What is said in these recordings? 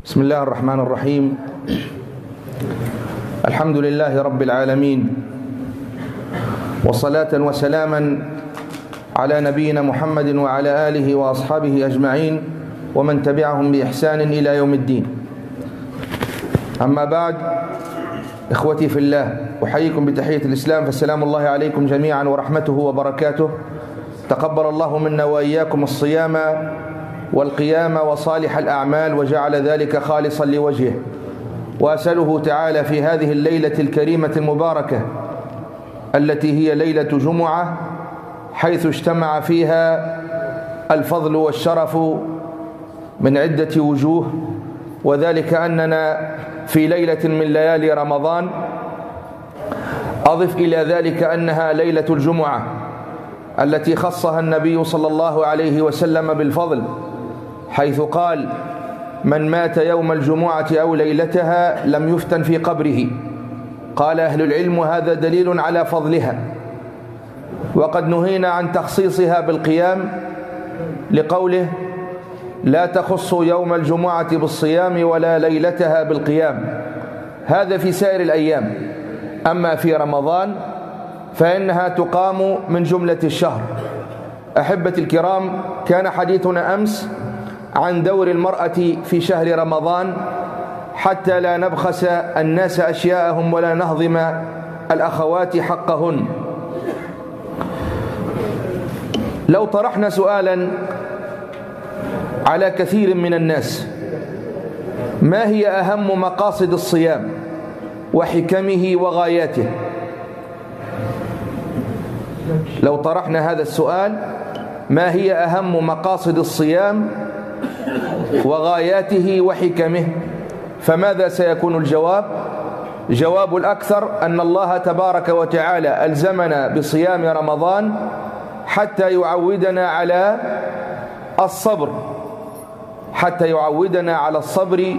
بسم الله الرحمن الرحيم. الحمد لله رب العالمين، وصلاة وسلاما على نبينا محمد وعلى آله وأصحابه أجمعين ومن تبعهم بإحسان إلى يوم الدين. أما بعد، إخوتي في الله، أحييكم بتحية الإسلام، فالسلام الله عليكم جميعا ورحمته وبركاته. تقبل الله منا وإياكم الصيام والقيام وصالح الأعمال، وجعل ذلك خالصا لوجهه. وأسأله تعالى في هذه الليلة الكريمة المباركة التي هي ليلة جمعة، حيث اجتمع فيها الفضل والشرف من عدة وجوه، وذلك أننا في ليلة من ليالي رمضان. أضف إلى ذلك أنها ليلة الجمعة التي خصها النبي صلى الله عليه وسلم بالفضل، حيث قال: من مات يوم الجمعة أو ليلتها لم يفتن في قبره. قال أهل العلم: هذا دليل على فضلها، وقد نهينا عن تخصيصها بالقيام لقوله: لا تخص يوم الجمعة بالصيام ولا ليلتها بالقيام. هذا في سائر الأيام، أما في رمضان فإنها تقام من جملة الشهر. أحبتي الكرام، كان حديثنا أمس عن دور المرأة في شهر رمضان، حتى لا نبخس الناس أشياءهم ولا نهضم الأخوات حقهن. لو طرحنا سؤالا على كثير من الناس: ما هي أهم مقاصد الصيام وحكمه وغاياته؟ لو طرحنا هذا السؤال: ما هي أهم مقاصد الصيام وغاياته وحكمه، فماذا سيكون الجواب؟ جواب الأكثر أن الله تبارك وتعالى ألزمنا بصيام رمضان حتى يعودنا على الصبر، حتى يعودنا على الصبر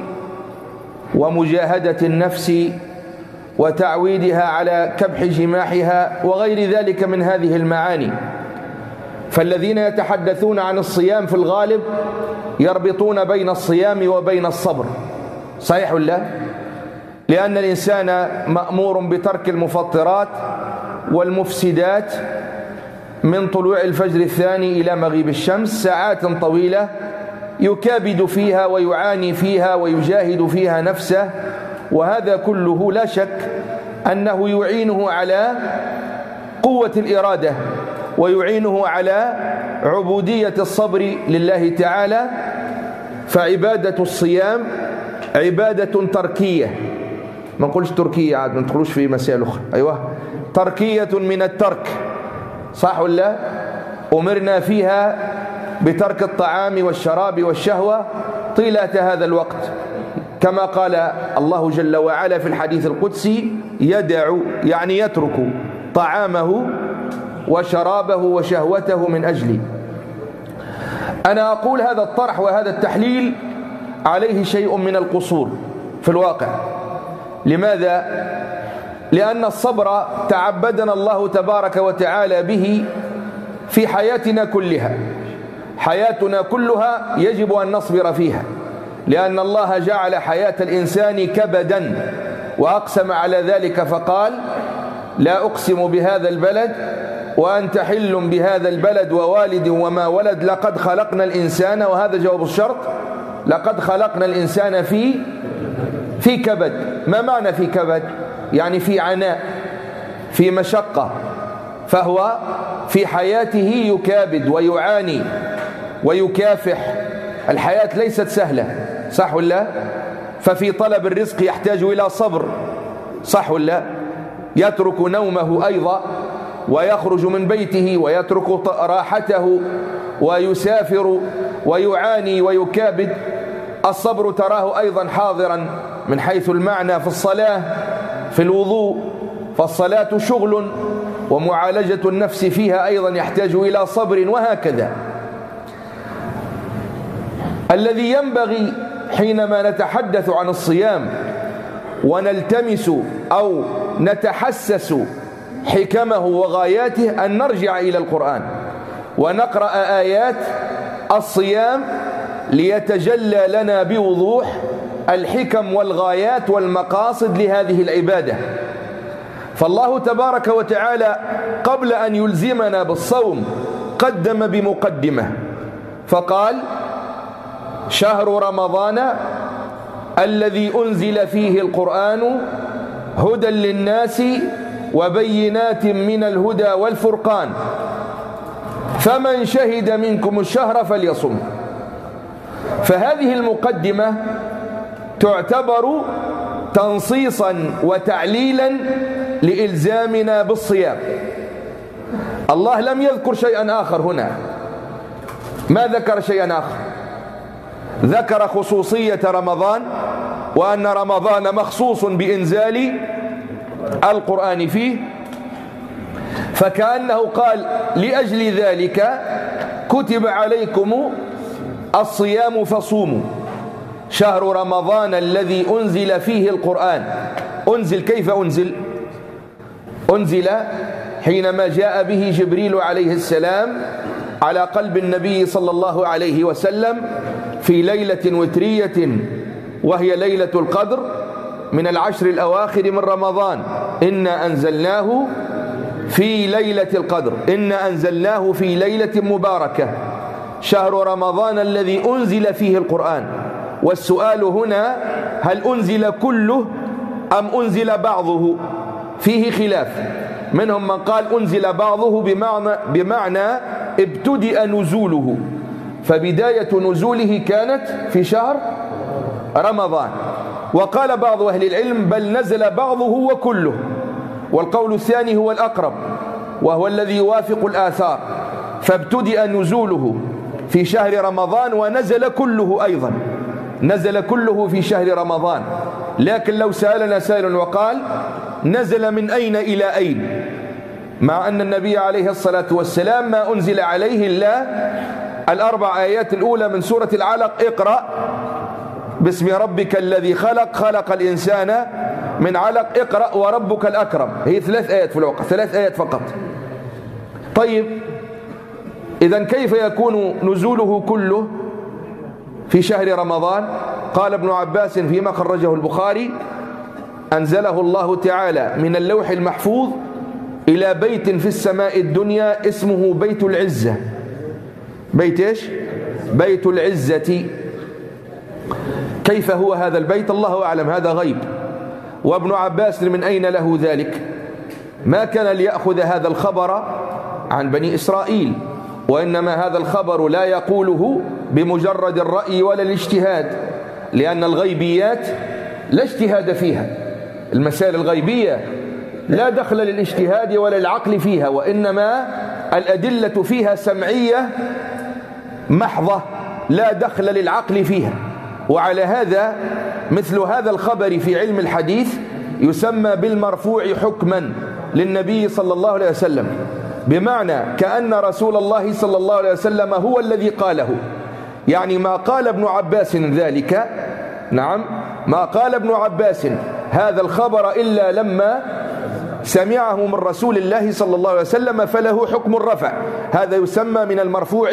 ومجاهدة النفس وتعويدها على كبح جماحها وغير ذلك من هذه المعاني. فالذين يتحدثون عن الصيام في الغالب يربطون بين الصيام وبين الصبر، صحيح ولا؟ لأن الإنسان مأمور بترك المفطرات والمفسدات من طلوع الفجر الثاني إلى مغيب الشمس، ساعات طويلة يكابد فيها ويعاني فيها ويجاهد فيها نفسه، وهذا كله لا شك أنه يعينه على قوة الإرادة ويعينه على عبودية الصبر لله تعالى. فعبادة الصيام عبادة تركية، ما نقولش تركية عاد، ما ندخلوش في مسائل أخرى، أيوة، تركية من الترك، صح ولا؟ أمرنا فيها بترك الطعام والشراب والشهوة طيلة هذا الوقت، كما قال الله جل وعلا في الحديث القدسي: يدع يعني يترك طعامه وشرابه وشهوته من أجلي. أنا أقول هذا الطرح وهذا التحليل عليه شيء من القصور في الواقع. لماذا؟ لأن الصبر تعبدنا الله تبارك وتعالى به في حياتنا كلها. حياتنا كلها يجب أن نصبر فيها، لأن الله جعل حياة الإنسان كبدا، وأقسم على ذلك فقال: لا أقسم بهذا البلد وأنت حل بهذا البلد ووالد وما ولد لقد خلقنا الإنسان، وهذا جواب الشرط، لقد خلقنا الإنسان في كبد. ما معنى في كبد؟ يعني في عناء، في مشقة، فهو في حياته يكابد ويعاني ويكافح. الحياة ليست سهلة، صح ولا؟ ففي طلب الرزق يحتاج إلى صبر، صح ولا؟ يترك نومه أيضا ويخرج من بيته ويترك راحته ويسافر ويعاني ويكابد. الصبر تراه أيضا حاضرا من حيث المعنى في الصلاة، في الوضوء، فالصلاة شغل، ومعالجة النفس فيها أيضا يحتاج إلى صبر، وهكذا. الذي ينبغي حينما نتحدث عن الصيام ونلتمس أو نتحسس حكمه وغاياته أن نرجع إلى القرآن ونقرأ آيات الصيام ليتجلى لنا بوضوح الحكم والغايات والمقاصد لهذه العبادة. فالله تبارك وتعالى قبل أن يلزمنا بالصوم قدم بمقدمة فقال: شهر رمضان الذي أنزل فيه القرآن هدى للناس وبينات من الهدى والفرقان فمن شهد منكم الشهر فليصم. فهذه المقدمة تعتبر تنصيصا وتعليلا لإلزامنا بالصيام. الله لم يذكر شيئا آخر هنا، ما ذكر شيئا آخر، ذكر خصوصية رمضان وأن رمضان مخصوص بإنزال القرآن فيه، فكأنه قال: لأجل ذلك كتب عليكم الصيام فصوموا. شهر رمضان الذي أنزل فيه القرآن. أنزل كيف أنزل؟ أنزل حينما جاء به جبريل عليه السلام على قلب النبي صلى الله عليه وسلم في ليلة وترية وهي ليلة القدر من العشر الأواخر من رمضان. إنا أنزلناه في ليلة القدر، إنا أنزلناه في ليلة مباركة شهر رمضان الذي أنزل فيه القرآن. والسؤال هنا: هل أنزل كله أم أنزل بعضه؟ فيه خلاف، منهم من قال أنزل بعضه بمعنى ابتدأ نزوله، فبداية نزوله كانت في شهر رمضان. وقال بعض أهل العلم بل نزل بعضه وكله، والقول الثاني هو الأقرب وهو الذي يوافق الآثار، فابتدأ نزوله في شهر رمضان ونزل كله أيضا، نزل كله في شهر رمضان. لكن لو سألنا سائل وقال: نزل من أين إلى أين؟ مع أن النبي عليه الصلاة والسلام ما أنزل عليه إلا الأربع آيات الأولى من سورة العلق: اقرأ باسم ربك الذي خلق، خلق الإنسان من علق، اقرأ وربك الأكرم. هي 3 آيات في الوقت، 3 آيات فقط. طيب، إذن كيف يكون نزوله كله في شهر رمضان؟ قال ابن عباس فيما خرجه البخاري: أنزله الله تعالى من اللوح المحفوظ إلى بيت في السماء الدنيا اسمه بيت العزة. بيت إيش؟ بيت العزة. كيف هو هذا البيت؟ الله أعلم، هذا غيب. وابن عباس من أين له ذلك؟ ما كان ليأخذ هذا الخبر عن بني إسرائيل، وإنما هذا الخبر لا يقوله بمجرد الرأي ولا الاجتهاد، لأن الغيبيات لا اجتهاد فيها. المسائل الغيبية لا دخل للاجتهاد ولا العقل فيها، وإنما الأدلة فيها سمعية محضة لا دخل للعقل فيها. وعلى هذا مثل هذا الخبر في علم الحديث يسمى بالمرفوع حكما للنبي صلى الله عليه وسلم، بمعنى كأن رسول الله صلى الله عليه وسلم هو الذي قاله. يعني ما قال ابن عباس ذلك، نعم، ما قال ابن عباس هذا الخبر إلا لما سمعه من رسول الله صلى الله عليه وسلم، فله حكم الرفع. هذا يسمى من المرفوع،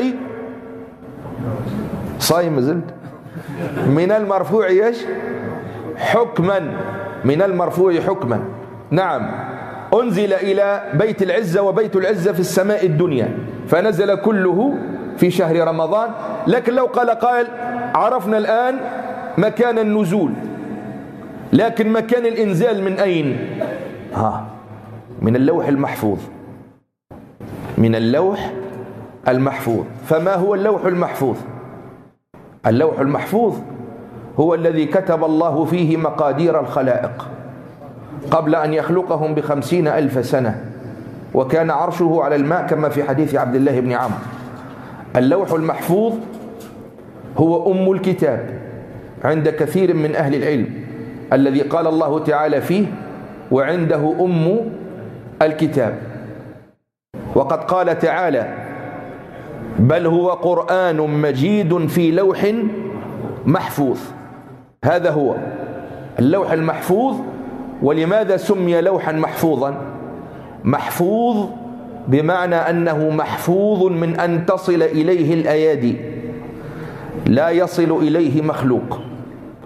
صايم زلت، من المرفوع ايش؟ حكما، من المرفوع حكما. نعم، أنزل إلى بيت العزة، وبيت العزة في السماء الدنيا، فنزل كله في شهر رمضان. لكن لو قال عرفنا الآن مكان النزول، لكن مكان الإنزال من أين؟ من اللوح المحفوظ، من اللوح المحفوظ. فما هو اللوح المحفوظ؟ اللوح المحفوظ هو الذي كتب الله فيه مقادير الخلائق قبل أن يخلقهم ب50,000 سنة، وكان عرشه على الماء كما في حديث عبد الله بن عمرو. اللوح المحفوظ هو أم الكتاب عند كثير من أهل العلم، الذي قال الله تعالى فيه: وعنده أم الكتاب. وقد قال تعالى: بل هو قرآن مجيد في لوح محفوظ. هذا هو اللوح المحفوظ. ولماذا سمي لوحا محفوظا؟ محفوظ بمعنى أنه محفوظ من أن تصل إليه الأيادي، لا يصل إليه مخلوق.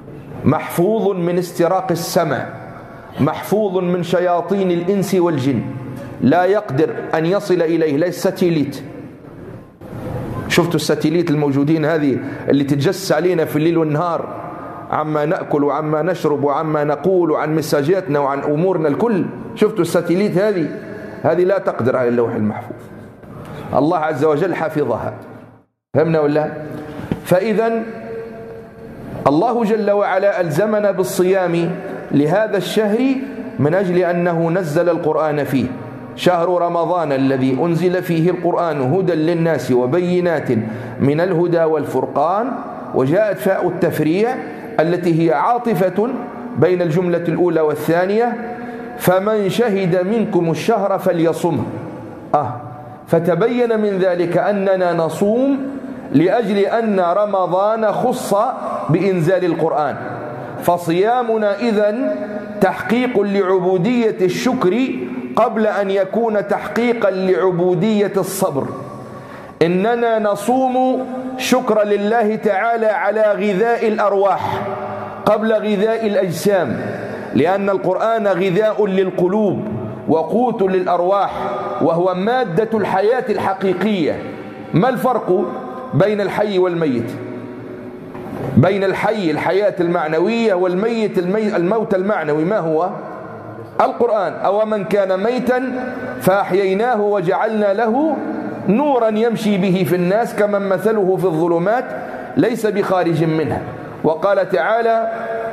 محفوظ من استراق السمع، محفوظ من شياطين الإنس والجن، لا يقدر أن يصل إليه لا الساتيليت. شفتوا الساتيليت الموجودين هذه اللي تتجسس علينا في الليل والنهار عما نأكل وعما نشرب وعما نقول وعن مساجاتنا وعن أمورنا الكل؟ شفتوا الساتيليت هذه لا تقدر على اللوح المحفوظ، الله عز وجل حفظها. فهمنا ولا؟ فإذا الله جل وعلا ألزمنا بالصيام لهذا الشهر من أجل أنه نزل القرآن فيه. شهر رمضان الذي أنزل فيه القرآن هدى للناس وبينات من الهدى والفرقان، وجاءت فاء التفريع التي هي عاطفة بين الجملة الأولى والثانية، فمن شهد منكم الشهر فليصمه. فتبين من ذلك أننا نصوم لأجل أن رمضان خص بإنزال القرآن، فصيامنا إذن تحقيق لعبودية الشكر قبل أن يكون تحقيقا لعبودية الصبر. إننا نصوم شكرا لله تعالى على غذاء الأرواح قبل غذاء الأجسام، لأن القرآن غذاء للقلوب وقوت للأرواح، وهو مادة الحياة الحقيقية. ما الفرق بين الحي والميت؟ بين الحي الحياة المعنوية والميت الموت المعنوي ما هو؟ القرآن. أو من كان ميتا فأحييناه وجعلنا له نورا يمشي به في الناس كمن مثله في الظلمات ليس بخارج منها. وقال تعالى: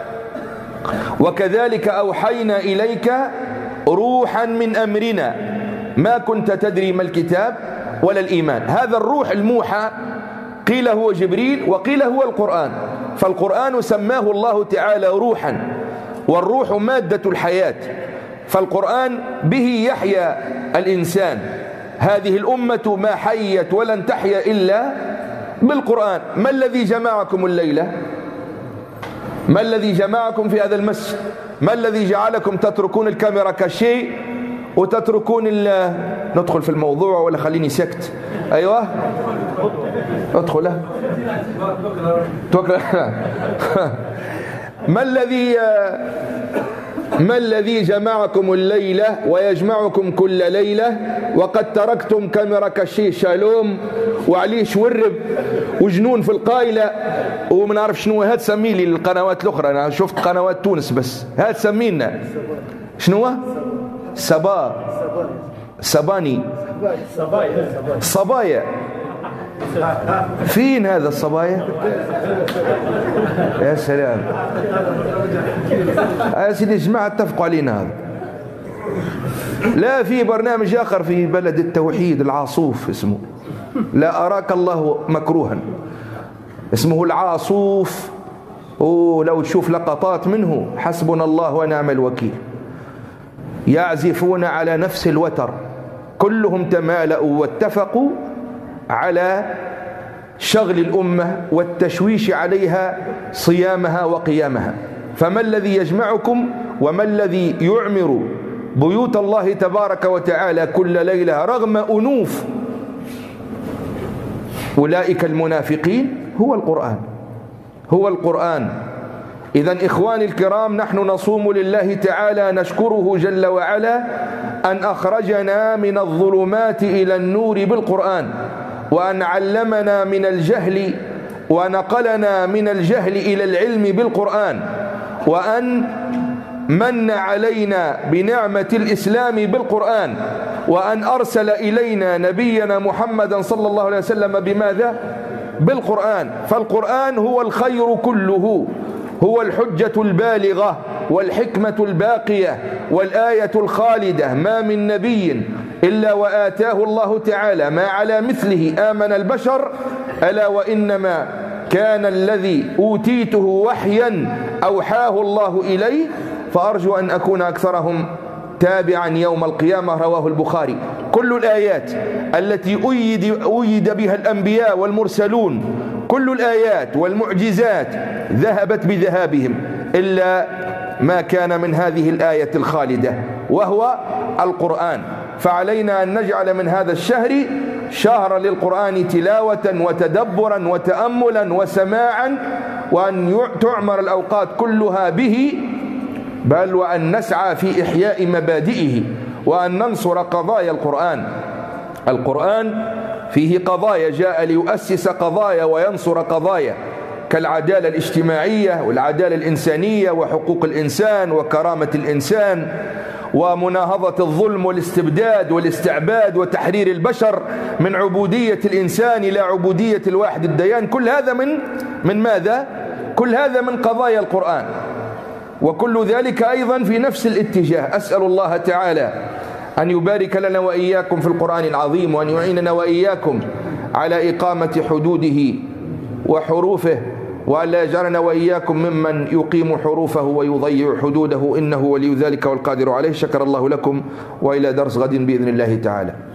وكذلك أوحينا إليك روحا من أمرنا ما كنت تدري ما الكتاب ولا الإيمان. هذا الروح الموحى قيل هو جبريل وقيل هو القرآن، فالقرآن سماه الله تعالى روحا، والروح مادة الحياة، فالقرآن به يحيا الإنسان. هذه الأمة ما حيت ولن تحيا إلا بالقرآن. ما الذي جمعكم الليلة؟ ما الذي جمعكم في هذا المسجد؟ ما الذي جعلكم تتركون الكاميرا كشيء وتتركون ندخل في الموضوع ولا خليني سكت؟ أيوة ادخل. ما الذي جمعكم الليلة ويجمعكم كل ليلة وقد تركتم كاميرا كشي شالوم وعليه شورب وجنون في القايلة وما نعرف شنو. هات سمي لي القنوات الأخرى، أنا شفت قنوات تونس بس. هات سمينا شنو؟ سباني صبايا. فين هذا الصبايا؟ يا سلام يا سيدي الجماعة اتفقوا علينا هذا. لا، في برنامج آخر في بلد التوحيد العاصوف اسمه، لا أراك الله مكروها، اسمه العاصوف، ولو تشوف لقطات منه حسبنا الله ونعم الوكيل. يعزفون على نفس الوتر، كلهم تمالأوا واتفقوا على شغل الأمة والتشويش عليها صيامها وقيامها. فما الذي يجمعكم وما الذي يعمر بيوت الله تبارك وتعالى كل ليلة رغم أنوف أولئك المنافقين؟ هو القرآن، هو القرآن. إذن إخواني الكرام، نحن نصوم لله تعالى نشكره جل وعلا أن أخرجنا من الظلمات إلى النور بالقرآن، وأن علمنا من الجهل ونقلنا من الجهل إلى العلم بالقرآن، وأن من علينا بنعمة الإسلام بالقرآن، وأن أرسل إلينا نبينا محمدا صلى الله عليه وسلم بماذا؟ بالقرآن. فالقرآن هو الخير كله، هو الحجة البالغة والحكمة الباقية والآية الخالدة. ما من نبي إلا وآتاه الله تعالى ما على مثله آمن البشر، ألا وإنما كان الذي أوتيته وحيا أوحاه الله إليه، فأرجو أن أكون أكثرهم تابعا يوم القيامة. رواه البخاري. كل الآيات التي أيد بها الأنبياء والمرسلون، كل الآيات والمعجزات ذهبت بذهابهم إلا ما كان من هذه الآية الخالدة وهو القرآن. فعلينا أن نجعل من هذا الشهر شهر للقرآن تلاوة وتدبرا وتأملا وسماعا وأن تعمر الأوقات كلها به، بل وأن نسعى في إحياء مبادئه، وأن ننصر قضايا القرآن. القرآن فيه قضايا، جاء ليؤسس قضايا وينصر قضايا كالعدالة الاجتماعية والعدالة الإنسانية وحقوق الإنسان وكرامة الإنسان ومناهضة الظلم والاستبداد والاستعباد وتحرير البشر من عبودية الإنسان إلى عبودية الواحد الديان. كل هذا من ماذا؟ كل هذا من قضايا القرآن، وكل ذلك أيضا في نفس الاتجاه. أسأل الله تعالى أن يبارك لنا وإياكم في القرآن العظيم، وأن يعيننا وإياكم على إقامة حدوده وحروفه، وأن لا يجعلنا وإياكم ممن يقيم حروفه ويضيع حدوده، إنه ولي ذلك والقادر عليه. شكر الله لكم، وإلى درس غد بإذن الله تعالى.